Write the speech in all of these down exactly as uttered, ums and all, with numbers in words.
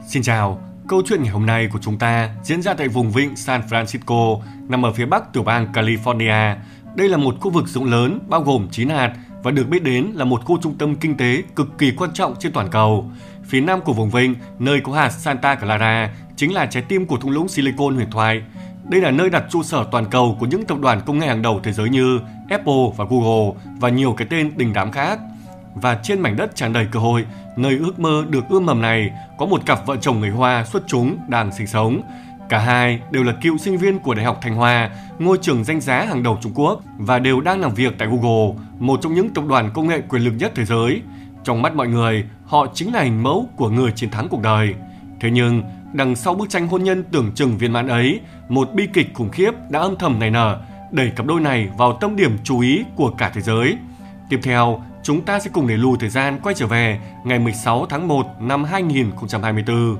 Xin chào, câu chuyện ngày hôm nay của chúng ta diễn ra tại vùng vịnh San Francisco, nằm ở phía bắc tiểu bang California. Đây là một khu vực rộng lớn bao gồm chín hạt và được biết đến là một khu trung tâm kinh tế cực kỳ quan trọng trên toàn cầu. Phía nam của vùng vịnh, nơi có hạt Santa Clara, chính là trái tim của thung lũng Silicon huyền thoại. Đây là nơi đặt trụ sở toàn cầu của những tập đoàn công nghệ hàng đầu thế giới như Apple và Google và nhiều cái tên đình đám khác. Và trên mảnh đất tràn đầy cơ hội, nơi ước mơ được ươm mầm này, có một cặp vợ chồng người Hoa xuất chúng đang sinh sống. Cả hai đều là cựu sinh viên của Đại học Thanh Hoa, ngôi trường danh giá hàng đầu Trung Quốc, và đều đang làm việc tại Google, một trong những tập đoàn công nghệ quyền lực nhất thế giới. Trong mắt mọi người, họ chính là hình mẫu của người chiến thắng cuộc đời. Thế nhưng, đằng sau bức tranh hôn nhân tưởng chừng viên mãn ấy, một bi kịch khủng khiếp đã âm thầm nảy nở, đẩy cặp đôi này vào tâm điểm chú ý của cả thế giới. Tiếp theo, chúng ta sẽ cùng đẩy lùi thời gian quay trở về ngày mười sáu tháng một năm hai nghìn không trăm hai mươi tư.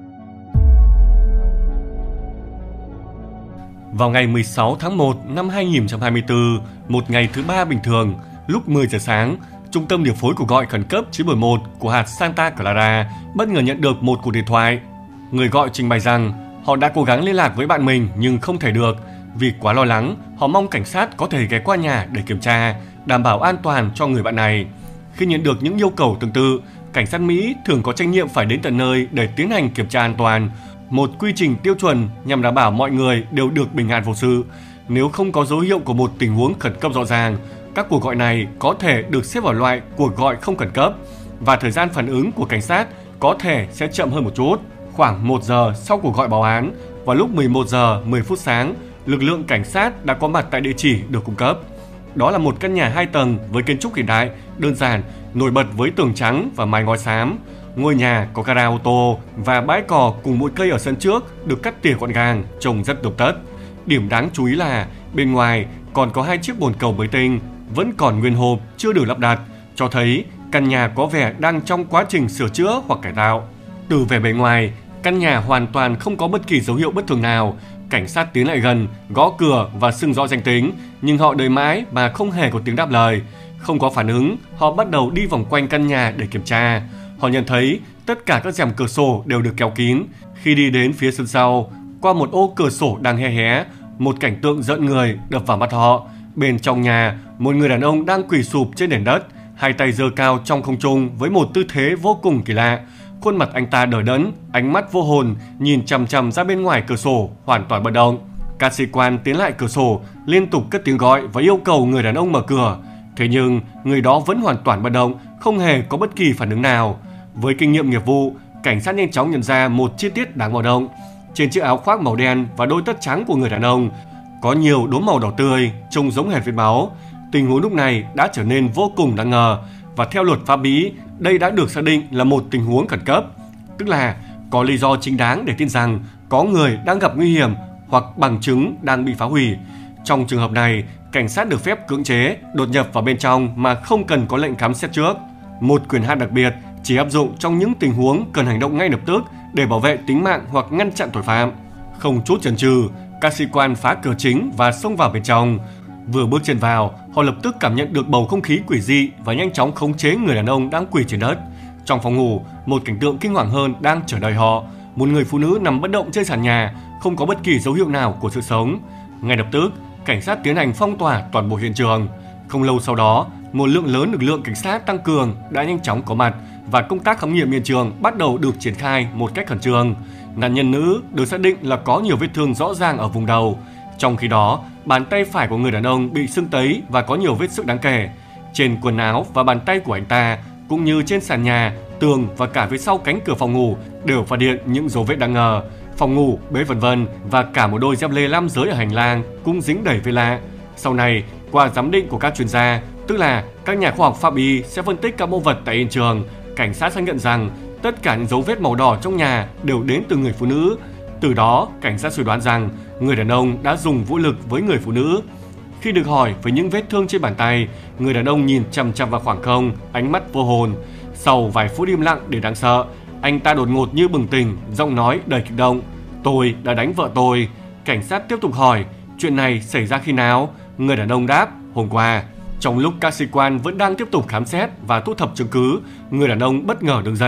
Vào ngày mười sáu tháng một năm hai nghìn không trăm hai mươi tư, một ngày thứ ba bình thường, lúc mười giờ sáng, Trung tâm điều phối cuộc gọi khẩn cấp chín một một của hạt Santa Clara bất ngờ nhận được một cuộc điện thoại. Người gọi trình bày rằng họ đã cố gắng liên lạc với bạn mình nhưng không thể được. Vì quá lo lắng, họ mong cảnh sát có thể ghé qua nhà để kiểm tra, đảm bảo an toàn cho người bạn này. Khi nhận được những yêu cầu tương tự, cảnh sát Mỹ thường có trách nhiệm phải đến tận nơi để tiến hành kiểm tra an toàn, một quy trình tiêu chuẩn nhằm đảm bảo mọi người đều được bình an vô sự. Nếu không có dấu hiệu của một tình huống khẩn cấp rõ ràng, các cuộc gọi này có thể được xếp vào loại cuộc gọi không khẩn cấp, và thời gian phản ứng của cảnh sát có thể sẽ chậm hơn một chút. Khoảng một giờ sau cuộc gọi báo án, vào lúc mười một giờ mười phút sáng, lực lượng cảnh sát đã có mặt tại địa chỉ được cung cấp. Đó là một căn nhà hai tầng với kiến trúc hiện đại, đơn giản, nổi bật với tường trắng và mái ngói xám. Ngôi nhà có gara ô tô và bãi cỏ cùng bụi cây ở sân trước được cắt tỉa gọn gàng, trông rất tươm tất. Điểm đáng chú ý là bên ngoài còn có hai chiếc bồn cầu mới tinh, vẫn còn nguyên hộp, chưa được lắp đặt, cho thấy căn nhà có vẻ đang trong quá trình sửa chữa hoặc cải tạo. Từ vẻ bề ngoài, căn nhà hoàn toàn không có bất kỳ dấu hiệu bất thường nào. Cảnh sát tiến lại gần, gõ cửa và xưng rõ danh tính, nhưng họ đợi mãi mà không hề có tiếng đáp lời. Không có phản ứng, họ bắt đầu đi vòng quanh căn nhà để kiểm tra. Họ nhận thấy tất cả các rèm cửa sổ đều được kéo kín. Khi đi đến phía sân sau, qua một ô cửa sổ đang hé hé, một cảnh tượng rợn người đập vào mắt họ. Bên trong nhà, một người đàn ông đang quỳ sụp trên nền đất, hai tay giơ cao trong không trung với một tư thế vô cùng kỳ lạ. Khuôn mặt anh ta đờ đẫn, ánh mắt vô hồn, nhìn chằm chằm ra bên ngoài cửa sổ, hoàn toàn bất động. Các sĩ quan tiến lại cửa sổ, liên tục cất tiếng gọi và yêu cầu người đàn ông mở cửa. Thế nhưng, người đó vẫn hoàn toàn bất động, không hề có bất kỳ phản ứng nào. Với kinh nghiệm nghiệp vụ, cảnh sát nhanh chóng nhận ra một chi tiết đáng báo động. Trên chiếc áo khoác màu đen và đôi tất trắng của người đàn ông, có nhiều đốm màu đỏ tươi, trông giống hệt vết máu. Tình huống lúc này đã trở nên vô cùng đáng ngờ, và theo luật pháp Mỹ, đây đã được xác định là một tình huống khẩn cấp, tức là có lý do chính đáng để tin rằng có người đang gặp nguy hiểm hoặc bằng chứng đang bị phá hủy. Trong trường hợp này, cảnh sát được phép cưỡng chế đột nhập vào bên trong mà không cần có lệnh khám xét trước. Một quyền hạn đặc biệt chỉ áp dụng trong những tình huống cần hành động ngay lập tức để bảo vệ tính mạng hoặc ngăn chặn tội phạm. Không chút chần chừ, các sĩ quan phá cửa chính và xông vào bên trong. Vừa bước chân vào, họ lập tức cảm nhận được bầu không khí quỷ dị và nhanh chóng khống chế người đàn ông đang quỳ trên đất. Trong phòng ngủ, một cảnh tượng kinh hoàng hơn đang chờ đợi họ. Một người phụ nữ nằm bất động trên sàn nhà, không có bất kỳ dấu hiệu nào của sự sống. Ngay lập tức, cảnh sát tiến hành phong tỏa toàn bộ hiện trường. Không lâu sau đó, một lượng lớn lực lượng cảnh sát tăng cường đã nhanh chóng có mặt và công tác khám nghiệm hiện trường bắt đầu được triển khai một cách khẩn trương. Nạn nhân nữ được xác định là có nhiều vết thương rõ ràng ở vùng đầu. Trong khi đó, bàn tay phải của người đàn ông bị sưng tấy và có nhiều vết xước đáng kể. Trên quần áo và bàn tay của anh ta, cũng như trên sàn nhà, tường và cả phía sau cánh cửa phòng ngủ đều phát hiện những dấu vết đáng ngờ. Phòng ngủ, bếp vân vân và cả một đôi dép lê nam giới ở hành lang cũng dính đầy vết lạ. Sau này, qua giám định của các chuyên gia, tức là các nhà khoa học pháp y sẽ phân tích các mẫu vật tại hiện trường, cảnh sát xác nhận rằng tất cả những dấu vết màu đỏ trong nhà đều đến từ người phụ nữ. Từ đó, cảnh sát suy đoán rằng người đàn ông đã dùng vũ lực với người phụ nữ. Khi được hỏi về những vết thương trên bàn tay, người đàn ông nhìn chằm chằm vào khoảng không, ánh mắt vô hồn. Sau vài phút im lặng để đáng sợ, anh ta đột ngột như bừng tỉnh, giọng nói đầy kích động: "Tôi đã đánh vợ tôi." Cảnh sát tiếp tục hỏi: "Chuyện này xảy ra khi nào?" Người đàn ông đáp: "Hôm qua." Trong lúc các sĩ quan vẫn đang tiếp tục khám xét và thu thập chứng cứ, người đàn ông bất ngờ đứng dậy.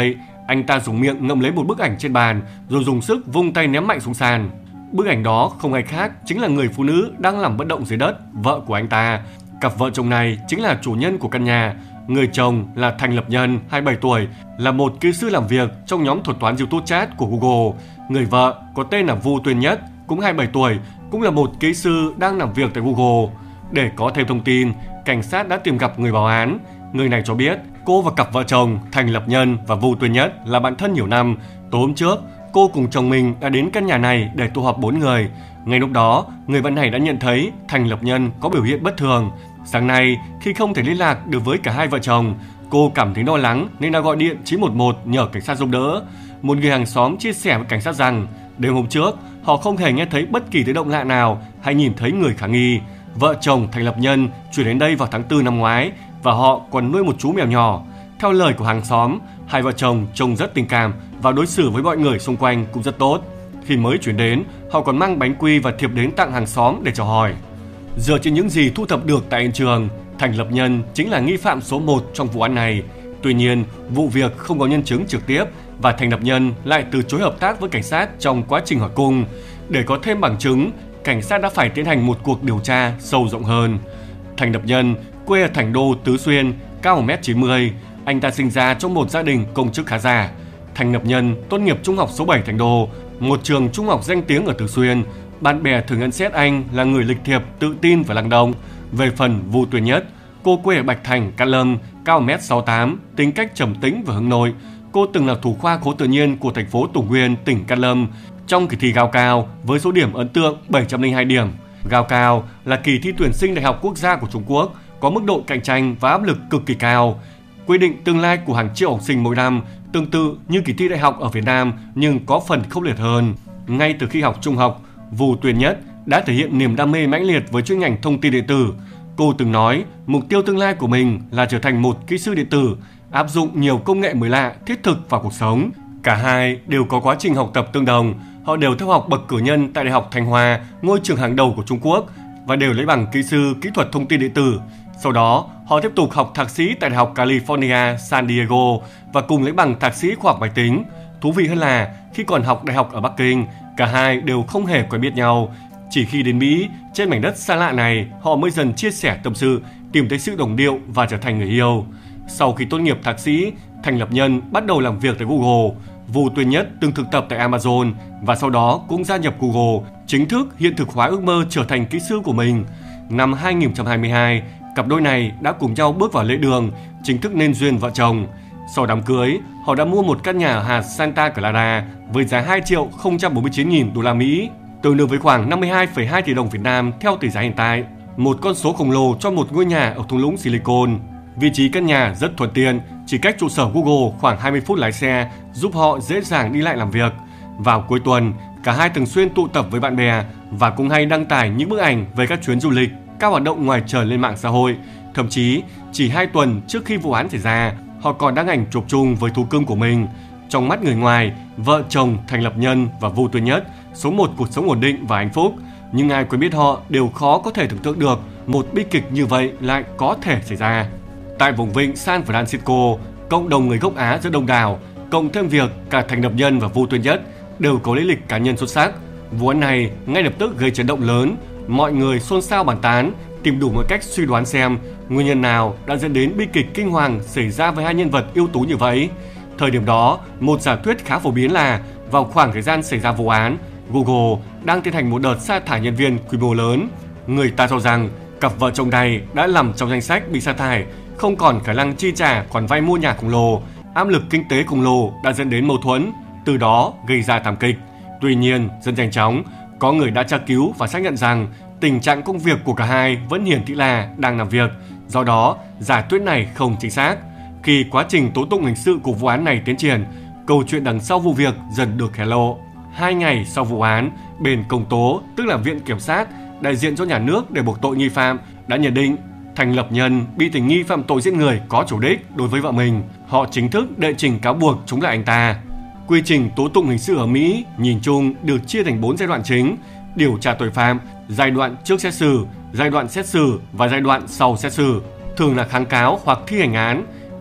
Anh ta dùng miệng ngậm lấy một bức ảnh trên bàn rồi dùng sức vung tay ném mạnh xuống sàn. Bức ảnh đó không ai khác chính là người phụ nữ đang nằm bất động dưới đất, vợ của anh ta. Cặp vợ chồng này chính là chủ nhân của căn nhà. Người chồng là Thành Lập Nhân, hai mươi bảy tuổi, là một kỹ sư làm việc trong nhóm thuật toán YouTube chat của Google. Người vợ có tên là Vu Tuyên Nhất, cũng hai mươi bảy tuổi, cũng là một kỹ sư đang làm việc tại Google. Để có thêm thông tin, cảnh sát đã tìm gặp người báo án. Người này cho biết cô và cặp vợ chồng Thành Lập Nhân và Vu Tuyên Nhất là bạn thân nhiều năm. Tối hôm trước, cô cùng chồng mình đã đến căn nhà này để tụ họp bốn người. Ngay lúc đó, người bạn này đã nhận thấy Thành Lập Nhân có biểu hiện bất thường. Sáng nay, khi không thể liên lạc được với cả hai vợ chồng, cô cảm thấy lo lắng nên đã gọi điện chín một một nhờ cảnh sát giúp đỡ. Một người hàng xóm chia sẻ với cảnh sát rằng đêm hôm trước, họ không hề nghe thấy bất kỳ tiếng động lạ nào hay nhìn thấy người khả nghi. Vợ chồng Thành Lập Nhân chuyển đến đây vào tháng tư năm ngoái và họ còn nuôi một chú mèo nhỏ. Theo lời của hàng xóm, hai vợ chồng trông rất tình cảm và đối xử với mọi người xung quanh cũng rất tốt. Khi mới chuyển đến, họ còn mang bánh quy và thiệp đến tặng hàng xóm để chào hỏi. Dựa trên những gì thu thập được tại hiện trường, Thành Lập Nhân chính là nghi phạm số một trong vụ án này. Tuy nhiên, vụ việc không có nhân chứng trực tiếp và Thành Lập Nhân lại từ chối hợp tác với cảnh sát trong quá trình hỏi cung. Để có thêm bằng chứng, cảnh sát đã phải tiến hành một cuộc điều tra sâu rộng hơn. Thành Lập Nhân quê ở Thành Đô, Tứ Xuyên, cao một mét chín mươi. Anh ta sinh ra trong một gia đình công chức khá giả. Thành Lập Nhân tốt nghiệp trung học số bảy Thành Đô, một trường trung học danh tiếng ở Tứ Xuyên. Bạn bè thường nhận xét anh là người lịch thiệp, tự tin và năng động. Về phần Vu Tuyên Nhất, cô quê ở Bạch Thành, Cát Lâm, cao một mét sáu mươi tám, tính cách trầm tĩnh và hướng nội. Cô từng là thủ khoa khối tự nhiên của thành phố Tùng Nguyên, tỉnh Cát Lâm trong kỳ thi Gao Cao với số điểm ấn tượng bảy trăm lẻ hai điểm. Gao Cao là kỳ thi tuyển sinh đại học quốc gia của Trung Quốc, có mức độ cạnh tranh và áp lực cực kỳ cao, quy định tương lai của hàng triệu học sinh mỗi năm, tương tự như kỳ thi đại học ở Việt Nam nhưng có phần khốc liệt hơn. Ngay từ khi học trung học, Vu Tuyên Nhất đã thể hiện niềm đam mê mãnh liệt với chuyên ngành thông tin điện tử. Cô từng nói mục tiêu tương lai của mình là trở thành một kỹ sư điện tử, áp dụng nhiều công nghệ mới lạ, thiết thực vào cuộc sống. Cả hai đều có quá trình học tập tương đồng. Họ đều theo học bậc cử nhân tại Đại học Thanh Hoa, ngôi trường hàng đầu của Trung Quốc, và đều lấy bằng kỹ sư kỹ thuật thông tin điện tử. Sau đó, họ tiếp tục học thạc sĩ tại Đại học California, San Diego và cùng lấy bằng thạc sĩ khoa học máy tính. Thú vị hơn là khi còn học đại học ở Bắc Kinh, cả hai đều không hề quen biết nhau. Chỉ khi đến Mỹ, trên mảnh đất xa lạ này, họ mới dần chia sẻ tâm sự, tìm thấy sự đồng điệu và trở thành người yêu. Sau khi tốt nghiệp thạc sĩ, Thành Lập Nhân bắt đầu làm việc tại Google. Vu Tuyên Nhất từng thực tập tại Amazon và sau đó cũng gia nhập Google, chính thức hiện thực hóa ước mơ trở thành kỹ sư của mình. Năm hai nghìn không trăm hai mươi hai, cặp đôi này đã cùng nhau bước vào lễ đường, chính thức nên duyên vợ chồng. Sau đám cưới, họ đã mua một căn nhà ở hạt Santa Clara với giá hai triệu không trăm bốn mươi chín nghìn đô la Mỹ, tương đương với khoảng năm mươi hai phẩy hai tỷ đồng Việt Nam theo tỷ giá hiện tại. Một con số khổng lồ cho một ngôi nhà ở thung lũng Silicon. Vị trí căn nhà rất thuận tiện, chỉ cách trụ sở Google khoảng hai mươi phút lái xe, giúp họ dễ dàng đi lại làm việc. Vào cuối tuần, cả hai thường xuyên tụ tập với bạn bè và cũng hay đăng tải những bức ảnh về các chuyến du lịch, các hoạt động ngoài trời lên mạng xã hội. Thậm chí, chỉ hai tuần trước khi vụ án xảy ra, họ còn đăng ảnh chụp chung với thú cưng của mình. Trong mắt người ngoài, vợ chồng Thành Lập Nhân và Vu Tuyên Nhất sống một cuộc sống ổn định và hạnh phúc. Nhưng ai quen biết họ đều khó có thể tưởng tượng được một bi kịch như vậy lại có thể xảy ra. Tại vùng vịnh San Francisco, cộng đồng người gốc Á rất đông đảo, cộng thêm việc cả Thành Lập Nhân và Vu Tuyên Nhất đều có lý lịch cá nhân xuất sắc. Vụ án này ngay lập tức gây chấn động lớn, mọi người xôn xao bàn tán, tìm đủ mọi cách suy đoán xem nguyên nhân nào đã dẫn đến bi kịch kinh hoàng xảy ra với hai nhân vật ưu tú như vậy. Thời điểm đó, một giả thuyết khá phổ biến là vào khoảng thời gian xảy ra vụ án, Google đang tiến hành một đợt sa thải nhân viên quy mô lớn. Người ta cho rằng cặp vợ chồng này đã nằm trong danh sách bị sa thải, không còn khả năng chi trả khoản vay mua nhà khổng lồ. Áp lực kinh tế khổng lồ đã dẫn đến mâu thuẫn, từ đó gây ra thảm kịch. Tuy nhiên, rất nhanh chóng, có người đã tra cứu và xác nhận rằng tình trạng công việc của cả hai vẫn hiển thị là đang làm việc. Do đó, giả thuyết này không chính xác. Khi quá trình tố tụng hình sự của vụ án này tiến triển, câu chuyện đằng sau vụ việc dần được hé lộ. Hai ngày sau vụ án, bên công tố, tức là viện kiểm sát, đại diện cho nhà nước để buộc tội nghi phạm, đã nhận định Thành Lập Nhân bị tình nghi phạm tội giết người có chủ đích đối với vợ mình. Họ chính thức đệ trình cáo buộc chống lại anh ta. Quy trình tố tụng hình sự ở Mỹ nhìn chung được chia thành bốn giai đoạn chính: điều tra tội phạm, giai đoạn trước xét xử, giai đoạn xét xử và giai đoạn sau xét xử. Thường là kháng cáo hoặc thi hành án.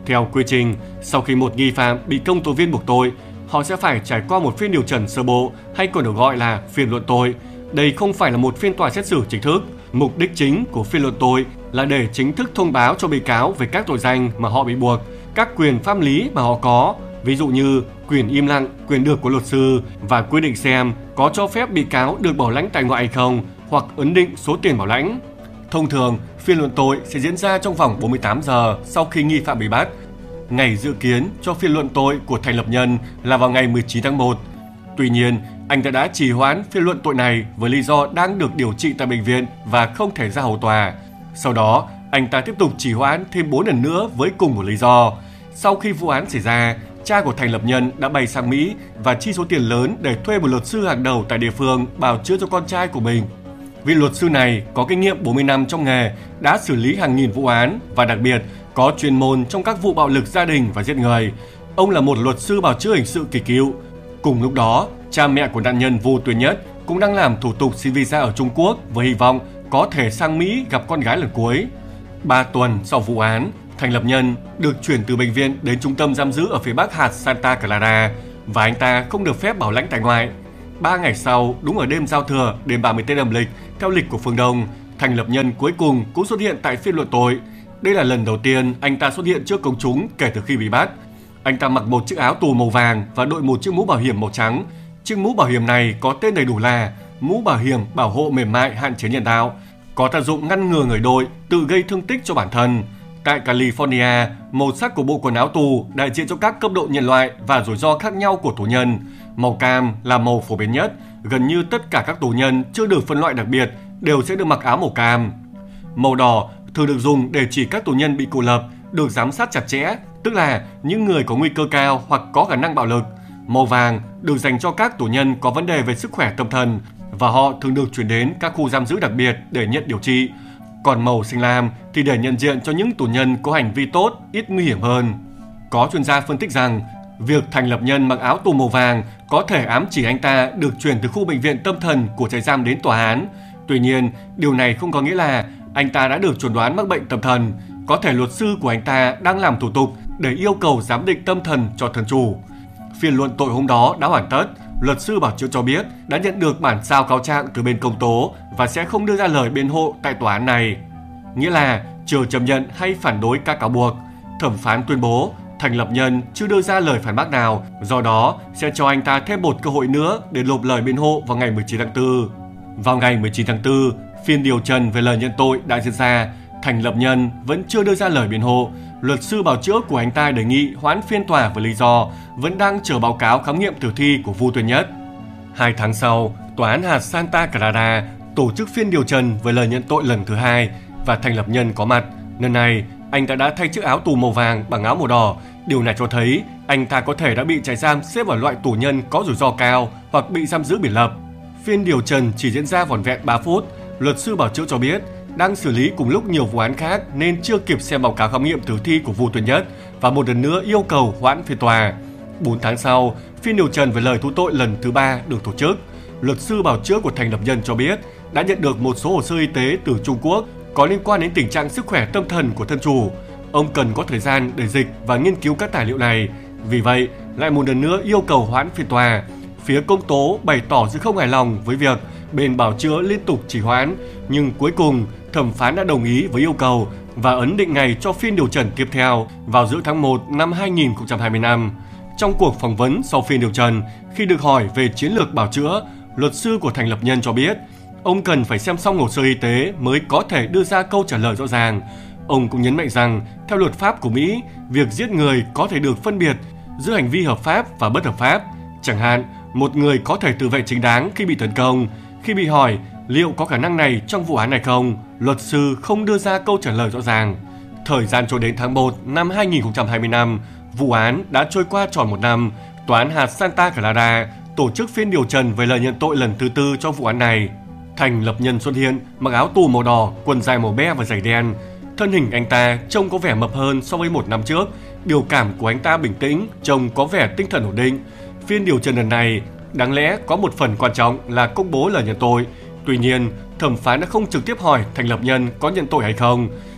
Theo quy trình, sau khi một nghi phạm bị công tố viên buộc tội, họ sẽ phải trải qua một phiên điều trần sơ bộ hay còn được gọi là phiên luận tội. Đây không phải là một phiên tòa xét xử chính thức. Mục đích chính của phiên luận tội là để chính thức thông báo cho bị cáo về các tội danh mà họ bị buộc, các quyền pháp lý mà họ có, ví dụ như quyền im lặng, quyền được của luật sư và quyết định xem có cho phép bị cáo được bảo lãnh tại ngoại hay không, hoặc ấn định số tiền bảo lãnh. Thông thường, phiên luận tội sẽ diễn ra trong vòng bốn mươi tám giờ sau khi nghi phạm bị bắt. Ngày dự kiến cho phiên luận tội của Thành Lập Nhân là vào ngày mười chín tháng một. Tuy nhiên, anh ta đã trì hoãn phiên luận tội này với lý do đang được điều trị tại bệnh viện và không thể ra hầu tòa. Sau đó, anh ta tiếp tục trì hoãn thêm bốn lần nữa với cùng một lý do. Sau khi vụ án xảy ra, cha của Thành Lập Nhân đã bay sang Mỹ và chi số tiền lớn để thuê một luật sư hàng đầu tại địa phương bào chữa cho con trai của mình. Vị luật sư này có kinh nghiệm bốn mươi năm trong nghề, đã xử lý hàng nghìn vụ án và đặc biệt có chuyên môn trong các vụ bạo lực gia đình và giết người. Ông là một luật sư bào chữa hình sự kỳ cựu. Cùng lúc đó, cha mẹ của nạn nhân Vu Tuyền Nhất cũng đang làm thủ tục xin visa ở Trung Quốc với hy vọng có thể sang Mỹ gặp con gái lần cuối. Ba tuần sau vụ án, Thành Lập Nhân được chuyển từ bệnh viện đến trung tâm giam giữ ở phía bắc hạt Santa Clara và anh ta không được phép bảo lãnh tại ngoại. Ba ngày sau, đúng ở đêm giao thừa, đêm ba mươi Tết âm lịch, theo lịch của phương Đông, Thành Lập Nhân cuối cùng cũng xuất hiện tại phiên luận tội. Đây là lần đầu tiên anh ta xuất hiện trước công chúng kể từ khi bị bắt. Anh ta mặc một chiếc áo tù màu vàng và đội một chiếc mũ bảo hiểm màu trắng. Chiếc mũ bảo hiểm này có tên đầy đủ là mũ bảo hiểm bảo hộ mềm mại hạn chế nhân tạo, có tác dụng ngăn ngừa người đội tự gây thương tích cho bản thân. Tại California, màu sắc của bộ quần áo tù đại diện cho các cấp độ nhân loại và rủi ro khác nhau của tù nhân. Màu cam là màu phổ biến nhất, gần như tất cả các tù nhân chưa được phân loại đặc biệt đều sẽ được mặc áo màu cam. Màu đỏ thường được dùng để chỉ các tù nhân bị cô lập, được giám sát chặt chẽ, tức là những người có nguy cơ cao hoặc có khả năng bạo lực. Màu vàng được dành cho các tù nhân có vấn đề về sức khỏe tâm thần và họ thường được chuyển đến các khu giam giữ đặc biệt để nhận điều trị. Còn màu xanh lam thì để nhận diện cho những tù nhân có hành vi tốt, ít nguy hiểm hơn. Có chuyên gia phân tích rằng, việc Thành Lập Nhân mặc áo tù màu vàng có thể ám chỉ anh ta được chuyển từ khu bệnh viện tâm thần của trại giam đến tòa án. Tuy nhiên, điều này không có nghĩa là anh ta đã được chẩn đoán mắc bệnh tâm thần. Có thể luật sư của anh ta đang làm thủ tục để yêu cầu giám định tâm thần cho thân chủ. Phiên luận tội hôm đó đã hoàn tất. Luật sư bảo chữa cho biết đã nhận được bản sao cáo trạng từ bên công tố và sẽ không đưa ra lời biện hộ tại tòa án này. Nghĩa là chưa chấp nhận hay phản đối các cáo buộc. Thẩm phán tuyên bố Thành Lập Nhân chưa đưa ra lời phản bác nào, do đó sẽ cho anh ta thêm một cơ hội nữa để nộp lời biện hộ vào ngày mười chín tháng tư. Vào ngày mười chín tháng tư, phiên điều trần về lời nhận tội đã diễn ra. Thành Lập Nhân vẫn chưa đưa ra lời biện hộ. Luật sư bào chữa của anh ta đề nghị hoãn phiên tòa với lý do vẫn đang chờ báo cáo khám nghiệm tử thi của Vu Tuyền Nhất. Hai tháng sau, tòa án hạt Santa Clara tổ chức phiên điều trần về lời nhận tội lần thứ hai và Thành Lập Nhân có mặt. Lần này, anh ta đã thay chiếc áo tù màu vàng bằng áo màu đỏ. Điều này cho thấy anh ta có thể đã bị trại giam xếp vào loại tù nhân có rủi ro cao hoặc bị giam giữ biệt lập. Phiên điều trần chỉ diễn ra vỏn vẹn ba phút. Luật sư bào chữa cho biết đang xử lý cùng lúc nhiều vụ án khác nên chưa kịp xem báo cáo khám nghiệm tử thi của Vu Tuyền Nhất và một lần nữa yêu cầu hoãn phiên tòa. bốn tháng sau, phiên điều trần về lời thú tội lần thứ ba được tổ chức. Luật sư bào chữa của Thành Lập Nhân cho biết đã nhận được một số hồ sơ y tế từ Trung Quốc có liên quan đến tình trạng sức khỏe tâm thần của thân chủ. Ông cần có thời gian để dịch và nghiên cứu các tài liệu này. Vì vậy, lại một lần nữa yêu cầu hoãn phiên tòa. Phía công tố bày tỏ sự không hài lòng với việc bên bào chữa liên tục trì hoãn, nhưng cuối cùng thẩm phán đã đồng ý với yêu cầu và ấn định ngày cho phiên điều trần tiếp theo vào giữa tháng một năm hai nghìn không trăm hai mươi lăm. Trong cuộc phỏng vấn sau phiên điều trần, khi được hỏi về chiến lược bào chữa, luật sư của Thành Lập Nhân cho biết ông cần phải xem xong hồ sơ y tế mới có thể đưa ra câu trả lời rõ ràng. Ông cũng nhấn mạnh rằng, theo luật pháp của Mỹ, việc giết người có thể được phân biệt giữa hành vi hợp pháp và bất hợp pháp. Chẳng hạn, một người có thể tự vệ chính đáng khi bị tấn công. Khi bị hỏi liệu có khả năng này trong vụ án này không, luật sư không đưa ra câu trả lời rõ ràng. Thời gian trôi đến tháng một năm hai nghìn không trăm hai mươi lăm, vụ án đã trôi qua tròn một năm. Tòa án hạt Santa Clara tổ chức phiên điều trần về lời nhận tội lần thứ tư cho vụ án này. Thành Lập Nhân xuất hiện mặc áo tù màu đỏ, quần dài màu be và giày đen. Thân hình anh ta trông có vẻ mập hơn so với một năm trước. Biểu cảm của anh ta bình tĩnh, trông có vẻ tinh thần ổn định. Phiên điều trần lần này đáng lẽ có một phần quan trọng là công bố lời nhận tội. Tuy nhiên, thẩm phán đã không trực tiếp hỏi Thành Lập Nhân có nhận tội hay không.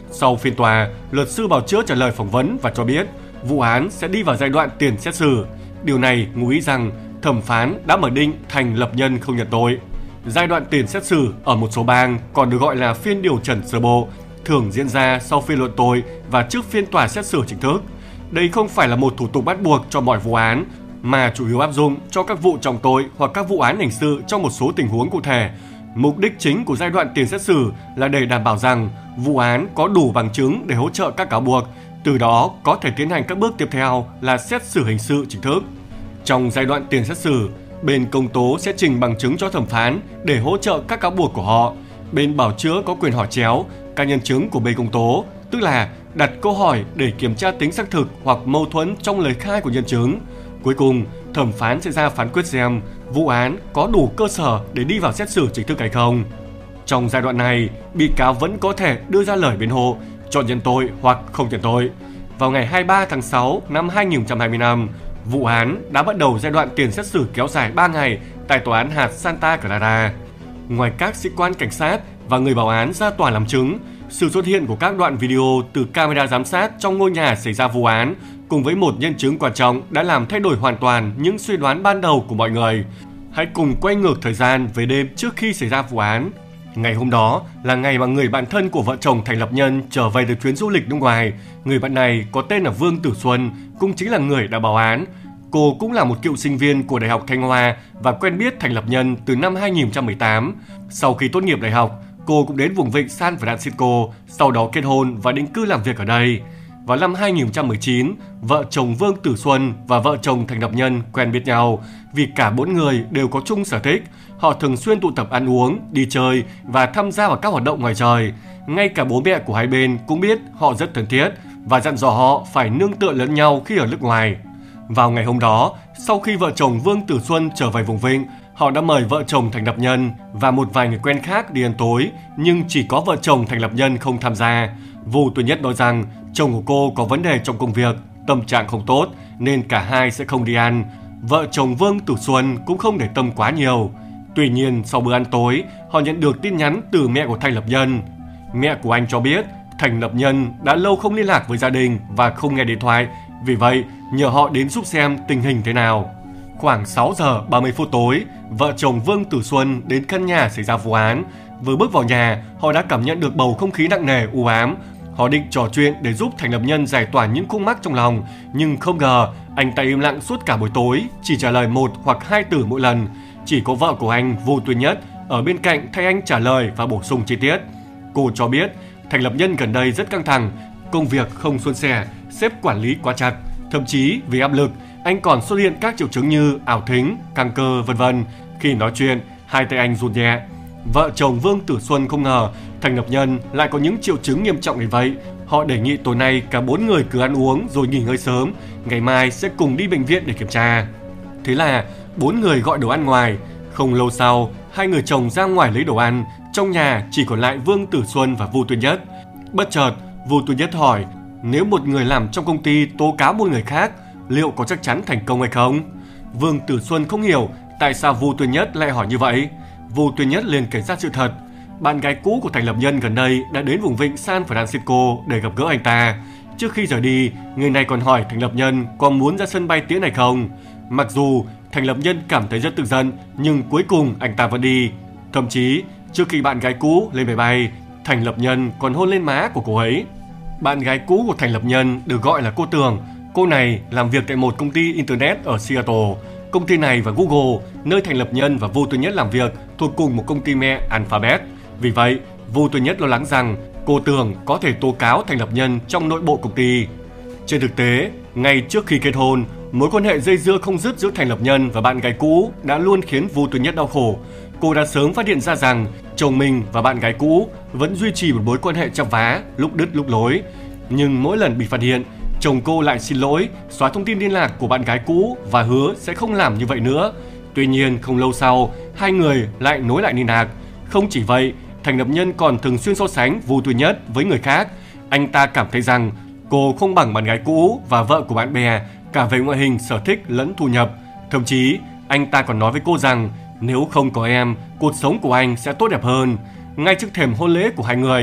Sau phiên tòa, luật sư bào chữa trả lời phỏng vấn và cho biết vụ án sẽ đi vào giai đoạn tiền xét xử. Điều này ngụ ý rằng thẩm phán đã mở định Thành lập nhân không nhận tội. Giai đoạn tiền xét xử ở một số bang còn được gọi là phiên điều trần sơ bộ, thường diễn ra sau phiên luận tội và trước phiên tòa xét xử chính thức. Đây không phải là một thủ tục bắt buộc cho mọi vụ án, mà chủ yếu áp dụng cho các vụ trọng tội hoặc các vụ án hình sự trong một số tình huống cụ thể. Mục đích chính của giai đoạn tiền xét xử là để đảm bảo rằng vụ án có đủ bằng chứng để hỗ trợ các cáo buộc, từ đó có thể tiến hành các bước tiếp theo là xét xử hình sự chính thức. Trong giai đoạn tiền xét xử, bên công tố sẽ trình bằng chứng cho thẩm phán để hỗ trợ các cáo buộc của họ. Bên bào chữa có quyền hỏi chéo các nhân chứng của bên công tố, tức là đặt câu hỏi để kiểm tra tính xác thực hoặc mâu thuẫn trong lời khai của nhân chứng. Cuối cùng, thẩm phán sẽ ra phán quyết xem vụ án có đủ cơ sở để đi vào xét xử chính thức hay không. Trong giai đoạn này, bị cáo vẫn có thể đưa ra lời biện hộ, chọn nhận tội hoặc không nhận tội. Vào ngày hai mươi ba tháng sáu năm hai nghìn không trăm hai mươi lăm, vụ án đã bắt đầu giai đoạn tiền xét xử kéo dài ba ngày tại tòa án hạt Santa Clara. Ngoài các sĩ quan cảnh sát và người bảo án ra tòa làm chứng, sự xuất hiện của các đoạn video từ camera giám sát trong ngôi nhà xảy ra vụ án cùng với một nhân chứng quan trọng đã làm thay đổi hoàn toàn những suy đoán ban đầu của mọi người. Hãy cùng quay ngược thời gian về đêm trước khi xảy ra vụ án. Ngày hôm đó là ngày mà người bạn thân của vợ chồng Thành Lập Nhân trở về từ chuyến du lịch nước ngoài. Người bạn này có tên là Vương Tử Xuân, cũng chính là người đã báo án. Cô cũng là một cựu sinh viên của Đại học Thanh Hoa và quen biết Thành Lập Nhân từ năm hai nghìn không trăm mười tám. Sau khi tốt nghiệp đại học, cô cũng đến vùng vịnh San Francisco, sau đó kết hôn và định cư làm việc ở đây. Vào năm hai nghìn không trăm mười chín, vợ chồng Vương Tử Xuân và vợ chồng Thành Lập Nhân quen biết nhau vì cả bốn người đều có chung sở thích. Họ thường xuyên tụ tập ăn uống, đi chơi và tham gia vào các hoạt động ngoài trời. Ngay cả bố mẹ của hai bên cũng biết họ rất thân thiết và dặn dò họ phải nương tựa lẫn nhau khi ở nước ngoài. Vào ngày hôm đó, sau khi vợ chồng Vương Tử Xuân trở về vùng vịnh, họ đã mời vợ chồng Thành Lập Nhân và một vài người quen khác đi ăn tối, nhưng chỉ có vợ chồng Thành Lập Nhân không tham gia. Vu Tuyên Nhất nói rằng chồng của cô có vấn đề trong công việc, tâm trạng không tốt nên cả hai sẽ không đi ăn. Vợ chồng Vương Tử Xuân cũng không để tâm quá nhiều. Tuy nhiên, sau bữa ăn tối, họ nhận được tin nhắn từ mẹ của Thành Lập Nhân. Mẹ của anh cho biết Thành Lập Nhân đã lâu không liên lạc với gia đình và không nghe điện thoại, vì vậy nhờ họ đến giúp xem tình hình thế nào. Khoảng sáu giờ ba mươi phút tối, vợ chồng Vương Tử Xuân đến căn nhà xảy ra vụ án. Vừa bước vào nhà, họ đã cảm nhận được bầu không khí nặng nề u ám. Họ định trò chuyện để giúp Thành Lập Nhân giải tỏa những khúc mắc trong lòng, nhưng không ngờ anh ta im lặng suốt cả buổi tối, chỉ trả lời một hoặc hai từ mỗi lần. Chỉ có vợ của anh, Vu Tuyên Nhất, ở bên cạnh thay anh trả lời và bổ sung chi tiết. Cô cho biết Thành Lập Nhân gần đây rất căng thẳng, công việc không suôn sẻ, sếp quản lý quá chặt, thậm chí vì áp lực, anh còn xuất hiện các triệu chứng như ảo thính, căng cơ, vân vân. Khi nói chuyện, hai tay anh run nhẹ. Vợ chồng Vương Tử Xuân không ngờ Thành Lập Nhân lại có những triệu chứng nghiêm trọng đến vậy. Họ đề nghị tối nay cả bốn người cứ ăn uống rồi nghỉ ngơi sớm, ngày mai sẽ cùng đi bệnh viện để kiểm tra. Thế là bốn người gọi đồ ăn ngoài. Không lâu sau, hai người chồng ra ngoài lấy đồ ăn. Trong nhà chỉ còn lại Vương Tử Xuân và Vu Tuyên Nhất. Bất chợt, Vu Tuyên Nhất hỏi nếu một người làm trong công ty tố cáo một người khác, liệu có chắc chắn thành công hay không? Vương Tử Xuân không hiểu tại sao Vu Tuyên Nhất lại hỏi như vậy. Vu Tuyên Nhất liền kể ra sự thật. Bạn gái cũ của Thành Lập Nhân gần đây đã đến vùng vịnh San Francisco để gặp gỡ anh ta. Trước khi rời đi, người này còn hỏi Thành Lập Nhân có muốn ra sân bay tiễn hay không. Mặc dù Thành Lập Nhân cảm thấy rất tức giận, nhưng cuối cùng anh ta vẫn đi. Thậm chí, trước khi bạn gái cũ lên máy bay, Thành Lập Nhân còn hôn lên má của cô ấy. Bạn gái cũ của Thành Lập Nhân được gọi là cô Tường. Cô này làm việc tại một công ty Internet ở Seattle. Công ty này và Google, nơi Thành Lập Nhân và Vu Tuyên Nhất làm việc, thuộc cùng một công ty mẹ Alphabet. Vì vậy, Vu Tuyên Nhất lo lắng rằng cô Tường có thể tố cáo Thành Lập Nhân trong nội bộ công ty. Trên thực tế, ngay trước khi kết hôn, mối quan hệ dây dưa không dứt giữa Thành Lập Nhân và bạn gái cũ đã luôn khiến Vu Tuyên Nhất đau khổ. Cô đã sớm phát hiện ra rằng chồng mình và bạn gái cũ vẫn duy trì một mối quan hệ chắp vá, lúc đứt lúc nối. Nhưng mỗi lần bị phát hiện, chồng cô lại xin lỗi, xóa thông tin liên lạc của bạn gái cũ và hứa sẽ không làm như vậy nữa. Tuy nhiên, không lâu sau, hai người lại nối lại liên lạc. Không chỉ vậy, Thành Lập Nhân còn thường xuyên so sánh Vu Tuyên Nhất với người khác. Anh ta cảm thấy rằng cô không bằng bạn gái cũ và vợ của bạn bè, cả về ngoại hình, sở thích lẫn thu nhập. Thậm chí, anh ta còn nói với cô rằng nếu không có em, cuộc sống của anh sẽ tốt đẹp hơn. Ngay trước thềm hôn lễ của hai người,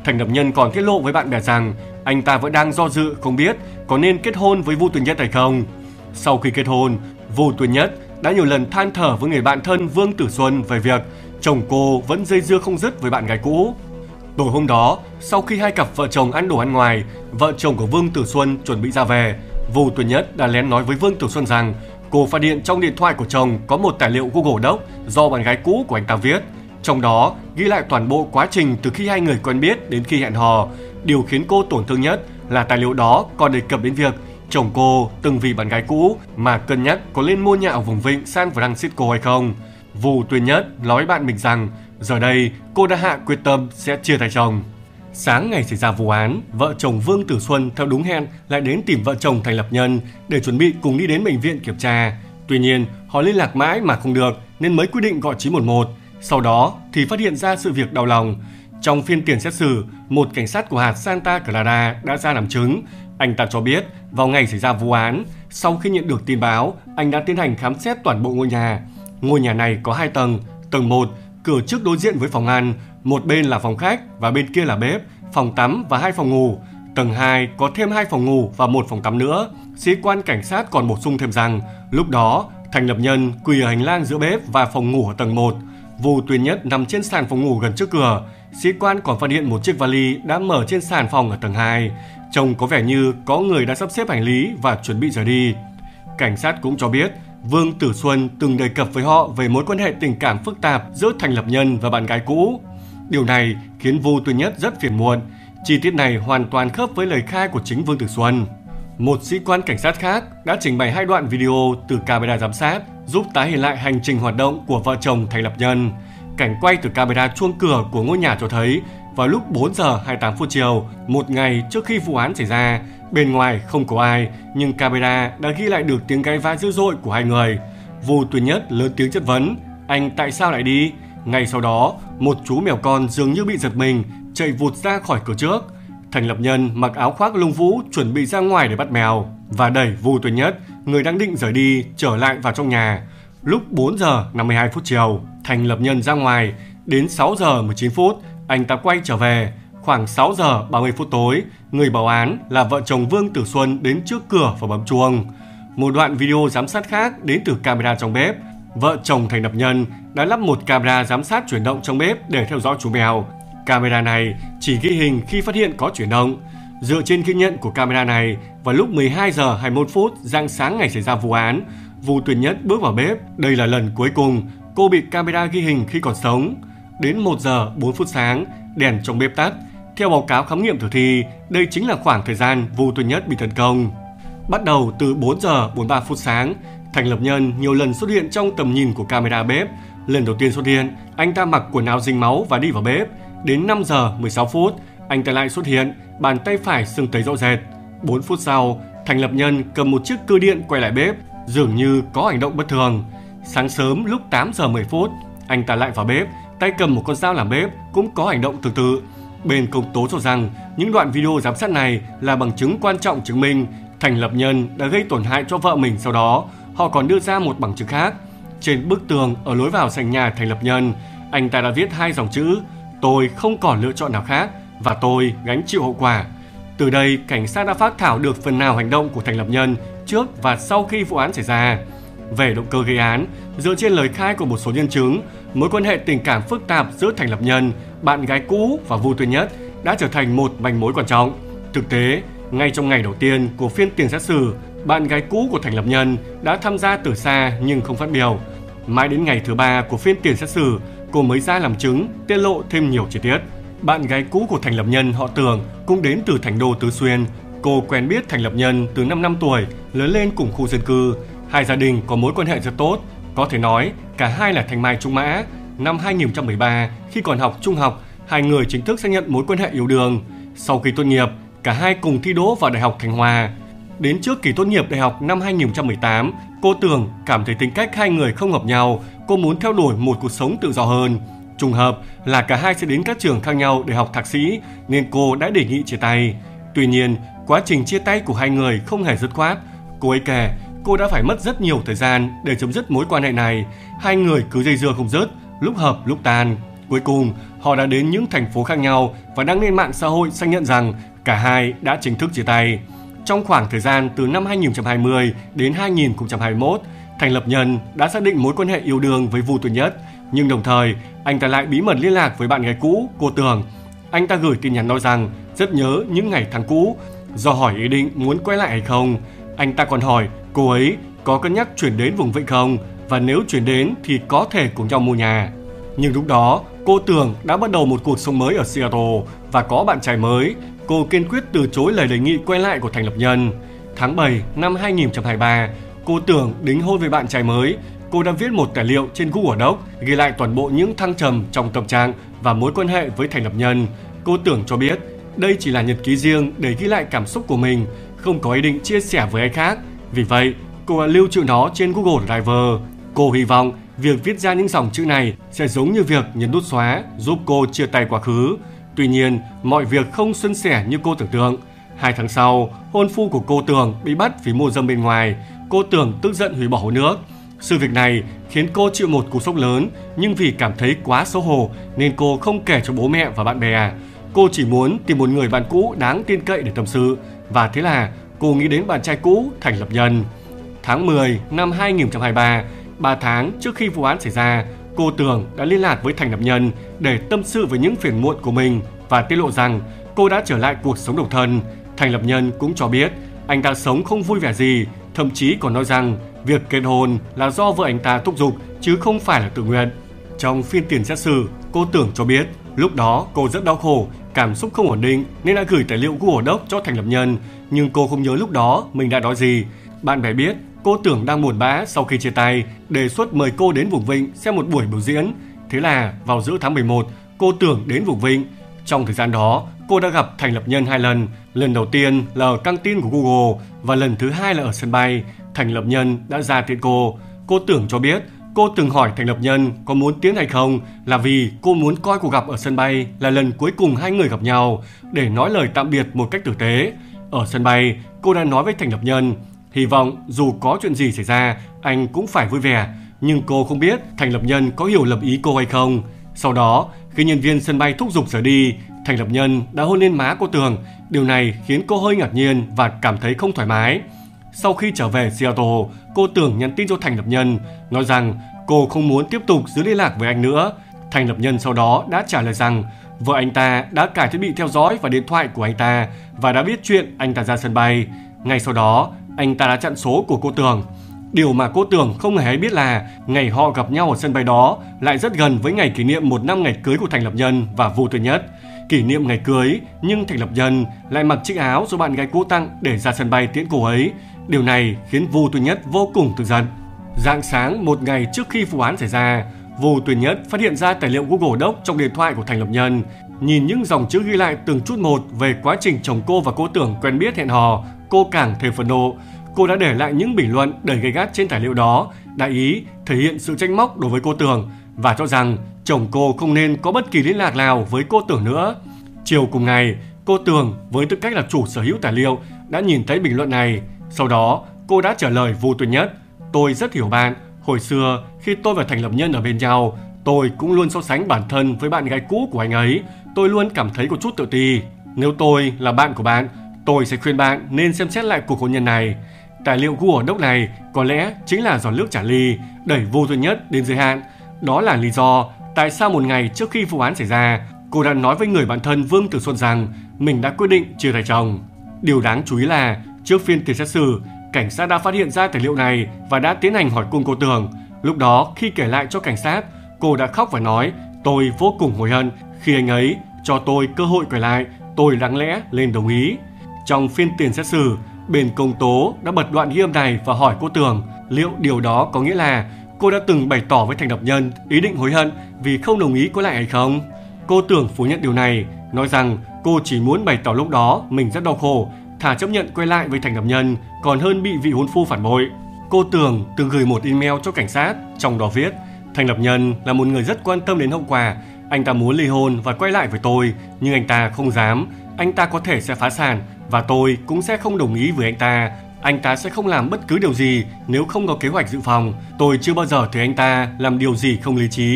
Thành Lập Nhân còn tiết lộ với bạn bè rằng anh ta vẫn đang do dự không biết có nên kết hôn với Vu Tuyền Nhất hay không. Sau khi kết hôn, Vu Tuyền Nhất đã nhiều lần than thở với người bạn thân Vương Tử Xuân về việc chồng cô vẫn dây dưa không dứt với bạn gái cũ. Tối hôm đó, sau khi hai cặp vợ chồng ăn đồ ăn ngoài, vợ chồng của Vương Tử Xuân chuẩn bị ra về, Vu Tuyền Nhất đã lén nói với Vương Tử Xuân rằng cô phát hiện trong điện thoại của chồng có một tài liệu Google Doc do bạn gái cũ của anh ta viết. Trong đó ghi lại toàn bộ quá trình từ khi hai người quen biết đến khi hẹn hò. Điều khiến cô tổn thương nhất là tài liệu đó còn đề cập đến việc chồng cô từng vì bạn gái cũ mà cân nhắc có lên mua nhà ở vùng vịnh San Francisco hay không. Vu Tuyền Nhất nói với bạn mình rằng giờ đây cô đã hạ quyết tâm sẽ chia tay chồng. Sáng ngày xảy ra vụ án, vợ chồng Vương Tử Xuân theo đúng hẹn lại đến tìm vợ chồng Thành Lập Nhân để chuẩn bị cùng đi đến bệnh viện kiểm tra. Tuy nhiên, họ liên lạc mãi mà không được nên mới quyết định gọi chín một một. Sau đó thì phát hiện ra sự việc đau lòng. Trong phiên tiền xét xử, một cảnh sát của hạt Santa Clara đã ra làm chứng. Anh ta cho biết vào ngày xảy ra vụ án, sau khi nhận được tin báo, anh đã tiến hành khám xét toàn bộ ngôi nhà. Ngôi nhà này có hai tầng. Tầng một, cửa trước đối diện với phòng ăn, một bên là phòng khách và bên kia là bếp, phòng tắm và hai phòng ngủ. Tầng hai có thêm hai phòng ngủ và một phòng tắm nữa. Sĩ quan cảnh sát còn bổ sung thêm rằng lúc đó Thành Lập Nhân quỳ ở hành lang giữa bếp và phòng ngủ ở tầng một. Vu Tuyền Nhất nằm trên sàn phòng ngủ gần trước cửa. Sĩ quan còn phát hiện một chiếc vali đã mở trên sàn phòng ở tầng hai. Trông có vẻ như có người đã sắp xếp hành lý và chuẩn bị rời đi. Cảnh sát cũng cho biết Vương Tử Xuân từng đề cập với họ về mối quan hệ tình cảm phức tạp giữa Thành Lập Nhân và bạn gái cũ. Điều này khiến Vu Tuyền Nhất rất phiền muộn. Chi tiết này hoàn toàn khớp với lời khai của chính Vương Tử Xuân. Một sĩ quan cảnh sát khác đã trình bày hai đoạn video từ camera giám sát giúp tái hiện lại hành trình hoạt động của vợ chồng Thành Lập Nhân. Cảnh quay từ camera chuông cửa của ngôi nhà cho thấy vào lúc bốn giờ hai mươi tám phút chiều, một ngày trước khi vụ án xảy ra, bên ngoài không có ai nhưng camera đã ghi lại được tiếng gáy vã dữ dội của hai người. Vu Tuyền Nhất lớn tiếng chất vấn, anh tại sao lại đi? Ngay sau đó, một chú mèo con dường như bị giật mình chạy vụt ra khỏi cửa trước. Thành Lập Nhân mặc áo khoác lông vũ chuẩn bị ra ngoài để bắt mèo và đẩy Vu Tuyền Nhất, người đang định rời đi, trở lại vào trong nhà. Lúc bốn giờ năm mươi hai phút chiều, Thành Lập Nhân ra ngoài. Đến sáu giờ mười chín phút, anh ta quay trở về. Khoảng sáu giờ ba mươi phút tối, người báo án là vợ chồng Vương Tử Xuân đến trước cửa và bấm chuông. Một đoạn video giám sát khác đến từ camera trong bếp. Vợ chồng Thành Lập Nhân đã lắp một camera giám sát chuyển động trong bếp để theo dõi chú mèo. Camera này chỉ ghi hình khi phát hiện có chuyển động. Dựa trên ghi nhận của camera này, vào lúc mười hai giờ hai mươi mốt phút rạng sáng ngày xảy ra vụ án, Vu Tuyền Nhất bước vào bếp. Đây là lần cuối cùng cô bị camera ghi hình khi còn sống. Đến một giờ bốn phút sáng, đèn trong bếp tắt. Theo báo cáo khám nghiệm tử thi, đây chính là khoảng thời gian Vu Tuyền Nhất bị tấn công. Bắt đầu từ bốn giờ bốn mươi ba phút sáng, Thành Lập Nhân nhiều lần xuất hiện trong tầm nhìn của camera bếp. Lần đầu tiên xuất hiện, anh ta mặc quần áo dính máu và đi vào bếp. Đến năm giờ mười sáu phút, anh ta lại xuất hiện, bàn tay phải sưng tấy rõ rệt. bốn phút sau, Thành Lập Nhân cầm một chiếc cưa điện quay lại bếp, dường như có hành động bất thường. Sáng sớm lúc tám giờ mười phút, anh ta lại vào bếp, tay cầm một con dao làm bếp, cũng có hành động tương tự. Bên công tố cho rằng những đoạn video giám sát này là bằng chứng quan trọng chứng minh Thành Lập Nhân đã gây tổn hại cho vợ mình. Sau đó, họ còn đưa ra một bằng chứng khác. Trên bức tường ở lối vào sảnh nhà Thành Lập Nhân, anh ta đã viết hai dòng chữ: tôi không còn lựa chọn nào khác và tôi gánh chịu hậu quả. Từ đây, cảnh sát đã phác thảo được phần nào hành động của Thành Lập Nhân trước và sau khi vụ án xảy ra. Về động cơ gây án, dựa trên lời khai của một số nhân chứng, mối quan hệ tình cảm phức tạp giữa Thành Lập Nhân, bạn gái cũ và Vu Tuyền Nhất đã trở thành một manh mối quan trọng. Thực tế, ngay trong ngày đầu tiên của phiên tiền xét xử, bạn gái cũ của Thành Lập Nhân đã tham gia từ xa nhưng không phát biểu. Mãi đến ngày thứ ba của phiên tiền xét xử, cô mới ra làm chứng, tiết lộ thêm nhiều chi tiết. Bạn gái cũ của Thành Lập Nhân họ Tưởng cũng đến từ thành đô Tứ Xuyên. Cô quen biết Thành Lập Nhân từ năm năm tuổi, lớn lên cùng khu dân cư. Hai gia đình có mối quan hệ rất tốt, có thể nói cả hai là thanh mai trúc mã. Năm hai nghìn không trăm mười ba, khi còn học trung học, hai người chính thức xác nhận mối quan hệ yêu đương. Sau khi tốt nghiệp, cả hai cùng thi đỗ vào Đại học Thanh Hoa. Đến trước kỳ tốt nghiệp đại học năm hai nghìn không trăm mười tám, cô Tưởng cảm thấy tính cách hai người không hợp nhau, cô muốn theo đuổi một cuộc sống tự do hơn. Trùng hợp là cả hai sẽ đến các trường khác nhau để học thạc sĩ, nên cô đã đề nghị chia tay. Tuy nhiên, quá trình chia tay của hai người không hề dứt khoát. Cô ấy kể, cô đã phải mất rất nhiều thời gian để chấm dứt mối quan hệ này. Hai người cứ dây dưa không dứt, lúc hợp lúc tan. Cuối cùng, họ đã đến những thành phố khác nhau và đăng lên mạng xã hội xác nhận rằng cả hai đã chính thức chia tay. Trong khoảng thời gian từ năm hai nghìn không trăm hai mươi đến hai nghìn không trăm hai mươi mốt, Thành Lập Nhân đã xác định mối quan hệ yêu đương với Vu Tuyên Nhất, nhưng đồng thời anh ta lại bí mật liên lạc với bạn gái cũ, cô Tường. Anh ta gửi tin nhắn nói rằng rất nhớ những ngày tháng cũ. Do hỏi ý định muốn quay lại hay không, anh ta còn hỏi cô ấy có cân nhắc chuyển đến vùng Vịnh không, và nếu chuyển đến thì có thể cùng nhau mua nhà. Nhưng lúc đó, cô Tường đã bắt đầu một cuộc sống mới ở Seattle và có bạn trai mới. Cô kiên quyết từ chối lời đề nghị quay lại của Thành Lập Nhân. Tháng bảy năm hai nghìn không trăm hai mươi ba, cô Tường đính hôn với bạn trai mới. Cô đã viết một tài liệu trên Google Docs ghi lại toàn bộ những thăng trầm trong tâm trạng và mối quan hệ với Thành Lập Nhân. Cô Tường cho biết đây chỉ là nhật ký riêng để ghi lại cảm xúc của mình, không có ý định chia sẻ với ai khác. Vì vậy, cô đã lưu trữ nó trên Google Drive. Cô hy vọng việc viết ra những dòng chữ này sẽ giống như việc nhấn nút xóa giúp cô chia tay quá khứ. Tuy nhiên, mọi việc không suôn sẻ như cô tưởng tượng. Hai tháng sau, hôn phu của cô Tường bị bắt vì mua dâm bên ngoài. Cô Tường tức giận hủy bỏ hôn ước. Sự việc này khiến cô chịu một cú sốc lớn, nhưng vì cảm thấy quá xấu hổ nên cô không kể cho bố mẹ và bạn bè. Cô chỉ muốn tìm một người bạn cũ đáng tin cậy để tâm sự, và thế là cô nghĩ đến bạn trai cũ Thành Lập Nhân. Tháng mười năm hai nghìn không trăm hai mươi ba, ba tháng trước khi vụ án xảy ra, cô Tường đã liên lạc với Thành Lập Nhân để tâm sự về những phiền muộn của mình và tiết lộ rằng cô đã trở lại cuộc sống độc thân. Thành Lập Nhân cũng cho biết anh ta sống không vui vẻ gì, thậm chí còn nói rằng việc kết hôn là do vợ anh ta thúc giục chứ không phải là tự nguyện. Trong phiên tiền xét xử, cô Tường cho biết lúc đó cô rất đau khổ, cảm xúc không ổn định nên đã gửi tài liệu Google Docs cho Thành Lập Nhân, nhưng cô không nhớ lúc đó mình đã nói gì. Bạn bè biết cô Tường đang buồn bã sau khi chia tay, đề xuất mời cô đến vùng Vịnh xem một buổi biểu diễn. Thế là vào giữa tháng mười một, cô Tường đến vùng Vịnh. Trong thời gian đó, cô đã gặp Thành Lập Nhân hai lần. Lần đầu tiên là ở căng tin của Google và lần thứ hai là ở sân bay. Thành Lập Nhân đã ra tiễn cô. Cô Tường cho biết cô từng hỏi Thành Lập Nhân có muốn tiến hay không là vì cô muốn coi cuộc gặp ở sân bay là lần cuối cùng hai người gặp nhau để nói lời tạm biệt một cách tử tế. Ở sân bay, cô đã nói với Thành Lập Nhân hy vọng dù có chuyện gì xảy ra, anh cũng phải vui vẻ, nhưng cô không biết Thành Lập Nhân có hiểu lầm ý cô hay không. Sau đó, khi nhân viên sân bay thúc giục rời đi, Thành Lập Nhân đã hôn lên má cô Tường. Điều này khiến cô hơi ngạc nhiên và cảm thấy không thoải mái. Sau khi trở về Seattle, cô Tường nhắn tin cho Thành Lập Nhân, nói rằng cô không muốn tiếp tục giữ liên lạc với anh nữa. Thành Lập Nhân sau đó đã trả lời rằng vợ anh ta đã cài thiết bị theo dõi vào điện thoại của anh ta và đã biết chuyện anh ta ra sân bay. Ngay sau đó, anh ta đã chặn số của cô Tường. Điều mà cô Tường không hề biết là ngày họ gặp nhau ở sân bay đó lại rất gần với ngày kỷ niệm một năm ngày cưới của Thành Lập Nhân và Vu Tuyên Nhất. Kỷ niệm ngày cưới, nhưng Thành Lập Nhân lại mặc chiếc áo do bạn gái cũ tặng để ra sân bay tiễn cô ấy. Điều này khiến Vu Tuyên Nhất vô cùng tức giận. Rạng sáng một ngày trước khi vụ án xảy ra, Vu Tuyên Nhất phát hiện ra tài liệu Google Docs trong điện thoại của Thành Lập Nhân. Nhìn những dòng chữ ghi lại từng chút một về quá trình chồng cô và cô Tường quen biết hẹn hò, cô càng thêm phẫn nộ. Cô đã để lại những bình luận đầy gay gắt trên tài liệu đó, đại ý thể hiện sự trách móc đối với cô Tường và cho rằng chồng cô không nên có bất kỳ liên lạc nào với cô Tường nữa. Chiều cùng ngày, cô Tường với tư cách là chủ sở hữu tài liệu đã nhìn thấy bình luận này. Sau đó, cô đã trả lời Vu Tuyên Nhất: "Tôi rất hiểu bạn. Hồi xưa khi tôi và Thành Lập Nhân ở bên nhau, tôi cũng luôn so sánh bản thân với bạn gái cũ của anh ấy. Tôi luôn cảm thấy có chút tự ti. Nếu tôi là bạn của bạn, tôi sẽ khuyên bạn nên xem xét lại cuộc hôn nhân này." Tài liệu Google Docs này có lẽ chính là giọt nước tràn ly, đẩy Vu Tuyên Nhất đến giới hạn. Đó là lý do tại sao một ngày trước khi vụ án xảy ra, cô đã nói với người bạn thân Vương Tử Xuân rằng mình đã quyết định chia tay chồng. Điều đáng chú ý là trước phiên tiền xét xử, cảnh sát đã phát hiện ra tài liệu này và đã tiến hành hỏi cung cô Tường. Lúc đó, khi kể lại cho cảnh sát, cô đã khóc và nói: "Tôi vô cùng hối hận khi anh ấy cho tôi cơ hội quay lại, tôi đáng lẽ lên đồng ý." Trong phiên tiền xét xử, bên công tố đã bật đoạn ghi âm này và hỏi cô Tường liệu điều đó có nghĩa là cô đã từng bày tỏ với Thành Lập Nhân ý định hối hận vì không đồng ý quay lại hay không. Cô Tường phủ nhận điều này, nói rằng cô chỉ muốn bày tỏ lúc đó mình rất đau khổ, thà chấp nhận quay lại với Thành Lập Nhân còn hơn bị vị hôn phu phản bội. Cô Tường từng gửi một email cho cảnh sát, trong đó viết: "Thành Lập Nhân là một người rất quan tâm đến hậu quả. Anh ta muốn ly hôn và quay lại với tôi, nhưng anh ta không dám. Anh ta có thể sẽ phá sản và tôi cũng sẽ không đồng ý với anh ta. Anh ta sẽ không làm bất cứ điều gì nếu không có kế hoạch dự phòng. Tôi chưa bao giờ thấy anh ta làm điều gì không lý trí.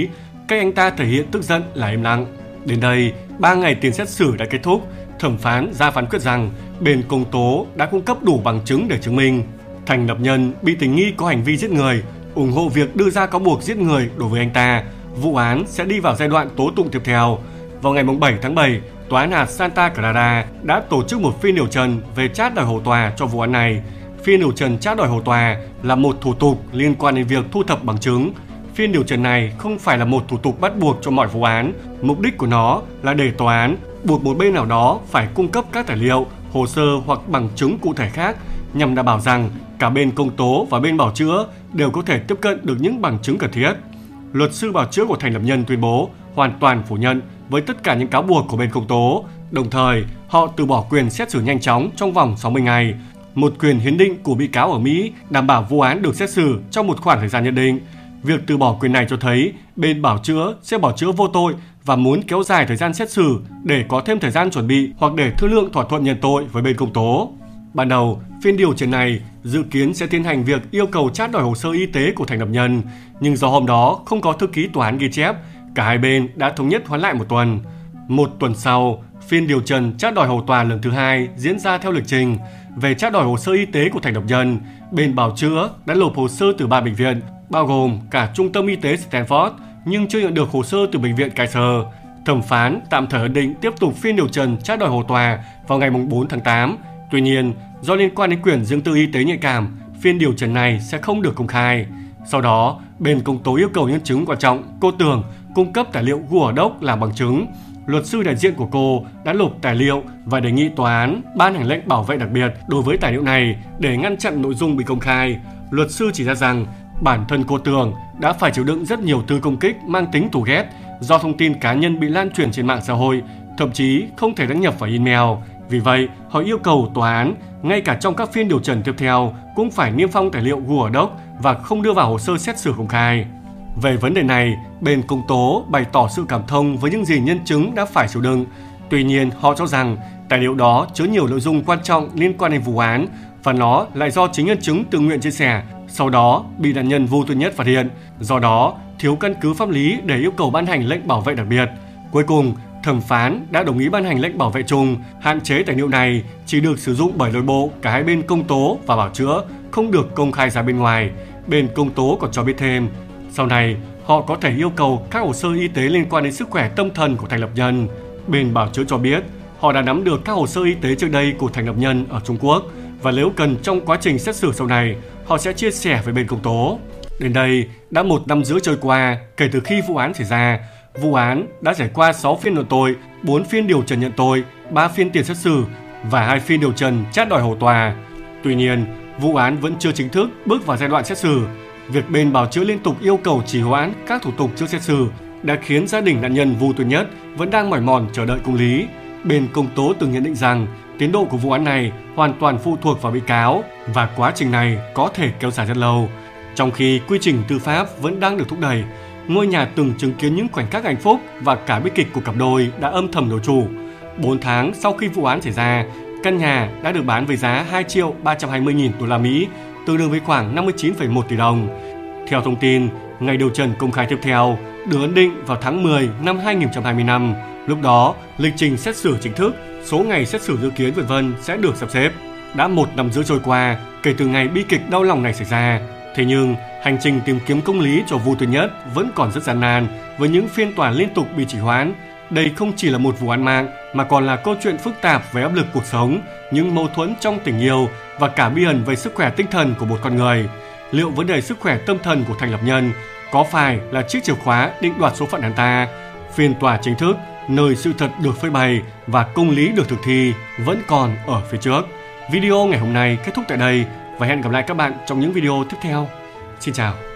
cách anh ta thể hiện tức giận là im lặng. Đến đây, ba ngày tiền xét xử đã kết thúc, thẩm phán ra phán quyết rằng bên công tố đã cung cấp đủ bằng chứng để chứng minh Thành Lập Nhân bị tình nghi có hành vi giết người, ủng hộ việc đưa ra cáo buộc giết người đối với anh ta. Vụ án sẽ đi vào giai đoạn tố tụng tiếp theo. Vào ngày bảy tháng bảy, Tòa án hạt Santa Clara đã tổ chức một phiên điều trần về trát đòi hầu tòa cho vụ án này. Phiên điều trần trát đòi hầu tòa là một thủ tục liên quan đến việc thu thập bằng chứng. Phiên điều trần này không phải là một thủ tục bắt buộc cho mọi vụ án. Mục đích của nó là để tòa án buộc một bên nào đó phải cung cấp các tài liệu, hồ sơ hoặc bằng chứng cụ thể khác nhằm đảm bảo rằng cả bên công tố và bên bào chữa đều có thể tiếp cận được những bằng chứng cần thiết. Luật sư bào chữa của Thành Lập Nhân tuyên bố hoàn toàn phủ nhận với tất cả những cáo buộc của bên công tố, đồng thời họ từ bỏ quyền xét xử nhanh chóng trong vòng sáu mươi ngày, một quyền hiến định của bị cáo ở Mỹ đảm bảo vụ án được xét xử trong một khoảng thời gian nhất định. Việc từ bỏ quyền này cho thấy bên bào chữa sẽ bảo chữa vô tội và muốn kéo dài thời gian xét xử để có thêm thời gian chuẩn bị hoặc để thương lượng thỏa thuận nhận tội với bên công tố. Ban đầu, phiên điều trần này dự kiến sẽ tiến hành việc yêu cầu trát đòi hồ sơ y tế của Thành Lập Nhân, nhưng do hôm đó không có thư ký tòa án ghi chép, cả hai bên đã thống nhất hoãn lại một tuần. Một tuần sau, phiên điều trần trát đòi hầu tòa lần thứ hai diễn ra theo lịch trình. Về trát đòi hồ sơ y tế của Thành Lập Nhân, bên bào chữa đã nộp hồ sơ từ ba bệnh viện, bao gồm cả Trung tâm Y tế Stanford, nhưng chưa nhận được hồ sơ từ bệnh viện Kaiser. Thẩm phán tạm thời ấn định tiếp tục phiên điều trần trát đòi hầu tòa vào ngày bốn tháng tám. Tuy nhiên, do liên quan đến quyền riêng tư y tế nhạy cảm, phiên điều trần này sẽ không được công khai. Sau đó, bên công tố yêu cầu nhân chứng quan trọng, cô Tường, cung cấp tài liệu gù ở đốc làm bằng chứng. Luật sư đại diện của cô đã nộp tài liệu và đề nghị tòa án ban hành lệnh bảo vệ đặc biệt đối với tài liệu này để ngăn chặn nội dung bị công khai. Luật sư chỉ ra rằng bản thân cô Tường đã phải chịu đựng rất nhiều thư công kích mang tính thù ghét do thông tin cá nhân bị lan truyền trên mạng xã hội, thậm chí không thể đăng nhập vào email. Vì vậy, họ yêu cầu tòa án, ngay cả trong các phiên điều trần tiếp theo, cũng phải niêm phong tài liệu gù ở đốc và không đưa vào hồ sơ xét xử công khai. Về vấn đề này, bên công tố bày tỏ sự cảm thông với những gì nhân chứng đã phải chịu đựng. Tuy nhiên, họ cho rằng tài liệu đó chứa nhiều nội dung quan trọng liên quan đến vụ án và nó lại do chính nhân chứng tự nguyện chia sẻ, sau đó bị nạn nhân Vu Tuyên Nhất phát hiện, do đó thiếu căn cứ pháp lý để yêu cầu ban hành lệnh bảo vệ đặc biệt. Cuối cùng, thẩm phán đã đồng ý ban hành lệnh bảo vệ chung, hạn chế tài liệu này chỉ được sử dụng bởi nội bộ cả hai bên công tố và bào chữa, không được công khai ra bên ngoài. Bên công tố còn cho biết thêm, sau này họ có thể yêu cầu các hồ sơ y tế liên quan đến sức khỏe tâm thần của Thành Lập Nhân. Bên bào chữa cho biết họ đã nắm được các hồ sơ y tế trước đây của Thành Lập Nhân ở Trung Quốc và nếu cần trong quá trình xét xử sau này, họ sẽ chia sẻ với bên công tố. Đến đây, đã một năm rưỡi trôi qua kể từ khi vụ án xảy ra. Vụ án đã trải qua sáu phiên luận tội, bốn phiên điều trần nhận tội, ba phiên tiền xét xử và hai phiên điều trần trát đòi hầu tòa. Tuy nhiên, vụ án vẫn chưa chính thức bước vào giai đoạn xét xử. Việc bên bào chữa liên tục yêu cầu trì hoãn các thủ tục trước xét xử đã khiến gia đình nạn nhân Vu Tuyên Nhất vẫn đang mỏi mòn chờ đợi công lý. Bên công tố từng nhận định rằng tiến độ của vụ án này hoàn toàn phụ thuộc vào bị cáo và quá trình này có thể kéo dài rất lâu. Trong khi quy trình tư pháp vẫn đang được thúc đẩy, ngôi nhà từng chứng kiến những khoảnh khắc hạnh phúc và cả bi kịch của cặp đôi đã âm thầm đổi chủ. bốn tháng sau khi vụ án xảy ra, căn nhà đã được bán với giá hai triệu ba trăm hai mươi nghìn đô la Mỹ, tương đương với khoảng năm mươi chín phẩy một tỷ đồng. Theo thông tin, ngày điều trần công khai tiếp theo được ấn định vào tháng mười năm hai nghìn không trăm hai mươi lăm. Lúc đó, lịch trình xét xử chính thức, số ngày xét xử dự kiến vân vân sẽ được sắp xếp. Đã một năm rưỡi trôi qua kể từ ngày bi kịch đau lòng này xảy ra. Thế nhưng, hành trình tìm kiếm công lý cho Vu Tuyên Nhất vẫn còn rất gian nan với những phiên tòa liên tục bị trì hoãn. Đây không chỉ là một vụ án mạng mà còn là câu chuyện phức tạp về áp lực cuộc sống, những mâu thuẫn trong tình yêu và cả bí ẩn về sức khỏe tinh thần của một con người. Liệu vấn đề sức khỏe tâm thần của Thành Lập Nhân có phải là chiếc chìa khóa định đoạt số phận hắn ta? Phiên tòa chính thức, nơi sự thật được phơi bày và công lý được thực thi vẫn còn ở phía trước. Video ngày hôm nay kết thúc tại đây và hẹn gặp lại các bạn trong những video tiếp theo. Xin chào.